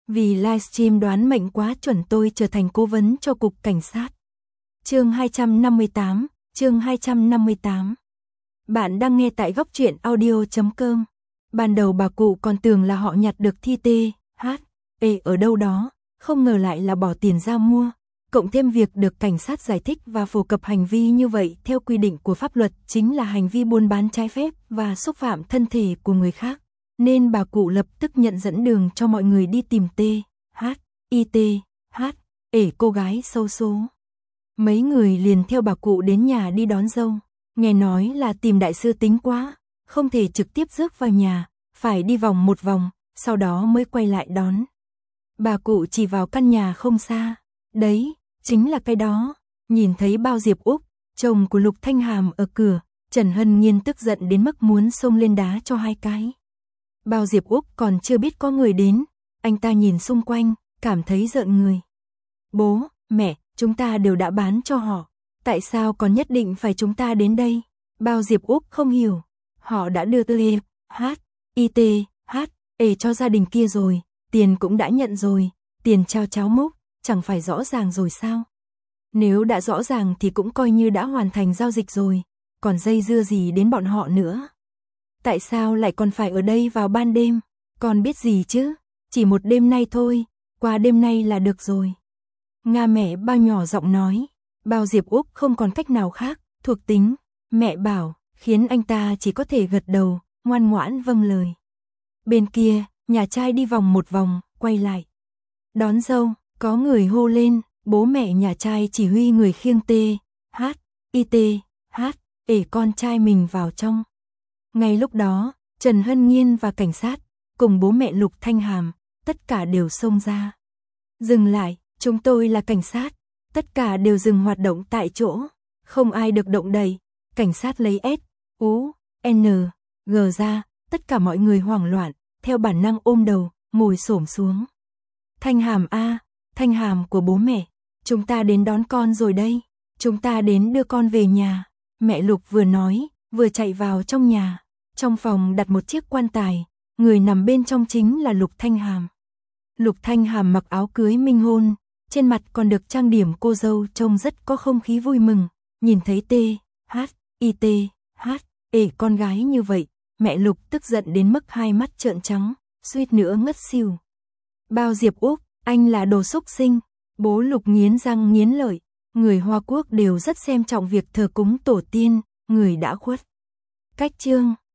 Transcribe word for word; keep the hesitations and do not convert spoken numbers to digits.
Vì livestream đoán mệnh quá chuẩn tôi trở thành cố vấn cho cục cảnh sát. Chương hai trăm năm mươi tám, chương hai trăm năm mươi tám. Bạn đang nghe tại góc truyện audio chấm com. Ban đầu bà cụ còn tưởng là họ nhặt được thi tê, hát, ê ở đâu đó, không ngờ lại là bỏ tiền ra mua. Cộng thêm việc được cảnh sát giải thích và phổ cập hành vi như vậy theo quy định của pháp luật chính là hành vi buôn bán trái phép và xúc phạm thân thể của người khác. Nên bà cụ lập tức nhận dẫn đường cho mọi người đi tìm T, H, I T, H, ể cô gái xấu số. Mấy người liền theo bà cụ đến nhà đi đón dâu. Nghe nói là tìm đại sư tính quá, không thể trực tiếp rước vào nhà, phải đi vòng một vòng, sau đó mới quay lại đón. Bà cụ chỉ vào căn nhà không xa, đấy, chính là cái đó. Nhìn thấy Bao Diệp Úc, chồng của Lục Thanh Hàm ở cửa, Trần Hân Nhiên tức giận đến mức muốn xông lên đá cho hai cái. Bao Diệp Úc còn chưa biết có người đến, anh ta nhìn xung quanh, cảm thấy rợn người. Bố, mẹ, chúng ta đều đã bán cho họ, tại sao còn nhất định phải chúng ta đến đây? Bao Diệp Úc không hiểu, họ đã đưa T, H, I T, H, ể cho gia đình kia rồi, tiền cũng đã nhận rồi, tiền trao cháo múc, chẳng phải rõ ràng rồi sao? Nếu đã rõ ràng thì cũng coi như đã hoàn thành giao dịch rồi, còn dây dưa gì đến bọn họ nữa? Tại sao lại còn phải ở đây vào ban đêm? Con biết gì chứ? Chỉ một đêm nay thôi, qua đêm nay là được rồi. Nga mẹ Bao nhỏ giọng nói. Bao Diệp Úc không còn cách nào khác, thuộc tính, mẹ bảo, khiến anh ta chỉ có thể gật đầu, ngoan ngoãn vâng lời. Bên kia, nhà trai đi vòng một vòng, quay lại. Đón dâu, có người hô lên, bố mẹ nhà trai chỉ huy người khiêng T, H, I T, H, ể con trai mình vào trong. Ngay lúc đó, Trần Hân Nhiên và cảnh sát, cùng bố mẹ Lục Thanh Hàm, tất cả đều xông ra. Dừng lại, chúng tôi là cảnh sát, tất cả đều dừng hoạt động tại chỗ, không ai được động đậy. Cảnh sát lấy S, U, N, G ra, tất cả mọi người hoảng loạn, theo bản năng ôm đầu, ngồi xổm xuống. Thanh Hàm a, Thanh Hàm của bố mẹ, chúng ta đến đón con rồi đây, chúng ta đến đưa con về nhà. Mẹ Lục vừa nói, vừa chạy vào trong nhà. Trong phòng đặt một chiếc quan tài, người nằm bên trong chính là Lục Thanh Hàm. Lục Thanh Hàm mặc áo cưới minh hôn, trên mặt còn được trang điểm cô dâu, trông rất có không khí vui mừng. Nhìn thấy T, H, I T, H, ể con gái như vậy, mẹ Lục tức giận đến mức hai mắt trợn trắng, suýt nữa ngất xỉu. Bao Diệp Úc, anh là đồ xúc sinh. Bố Lục nghiến răng nghiến lợi, người Hoa Quốc đều rất xem trọng việc thờ cúng tổ tiên, người đã khuất. Cách chương